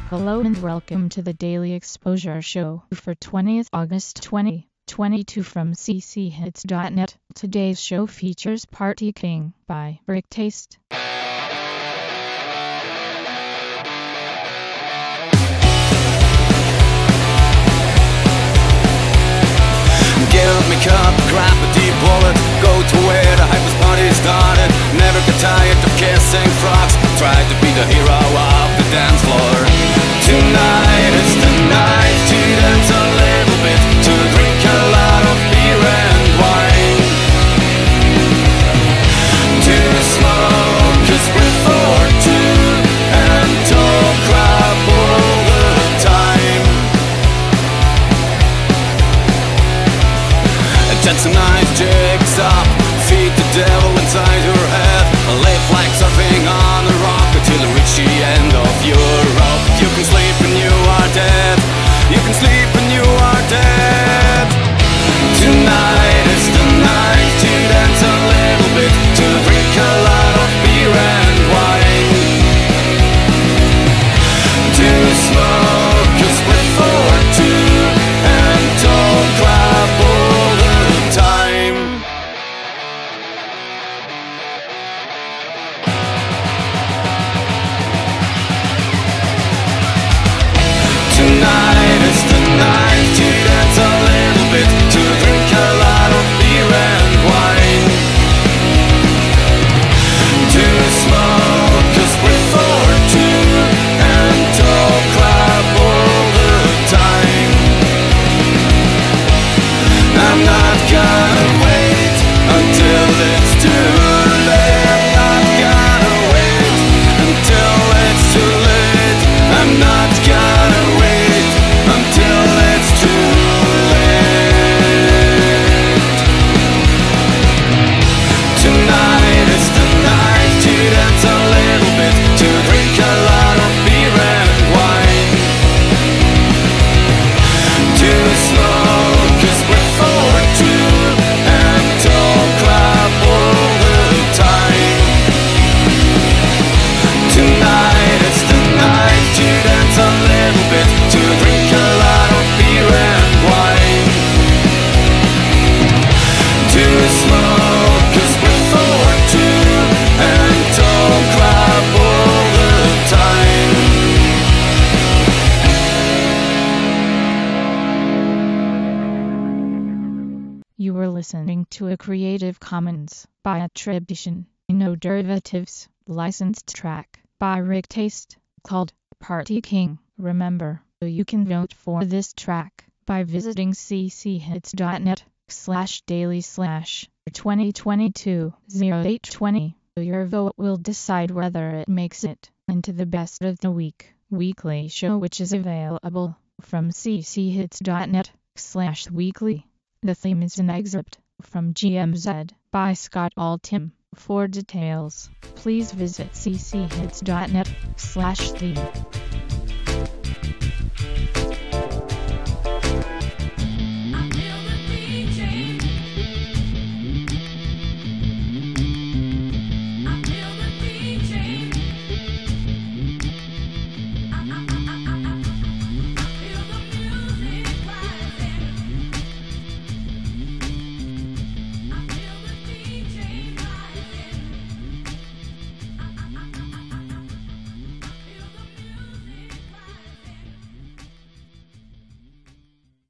Hello and welcome to the Daily Exposure Show for 20th August 2022 from cchits.net. Today's show features Party King by Brick Taste. Give me cup, grab a deep wallet, go to where the hypest party started. Never get tired of kissing frogs, try to be the hero of the dance floor. Tonight is the night to dance a little bit, to drink a lot of beer and wine, to smoke a split for two and talk crap all the time. Set some nice jigs up, feed the devil inside your head, live like surfing on a rock until you reach the end of your rope. You can sleep when you are dead, you can sleep when you are dead. Tonight is the night to dance a little bit, to drink a lot of beer and wine, to smoke a split for two and talk crap all the time. Tonight is the night to dance a little bit, to drink a lot of beer and wine, to smoke a split for two and talk crap all the time. I'm not gonna wait until it's too late. I'm not gonna wait until it's too late. I'm not gonna wait until it's too late. Tonight is the night to dance a little bit, to drink a lot of beer and wine, to smoke a split for two and talk crap all the time. Tonight is the night to dance a little bit, to drink a lot of beer and wine, to smoke a split for two and talk crap all the time. You were listening to a Creative Commons by attribution, no derivatives, licensed track by Rick Taste, called Party King. Remember, you can vote for this track by visiting cchits.net/daily/2022-0820. Your vote will decide whether it makes it into the best of the week weekly show, which is available from cchits.net/weekly. The theme is an excerpt from GMZ by Scott Altham. For details, please visit cchits.net/theme.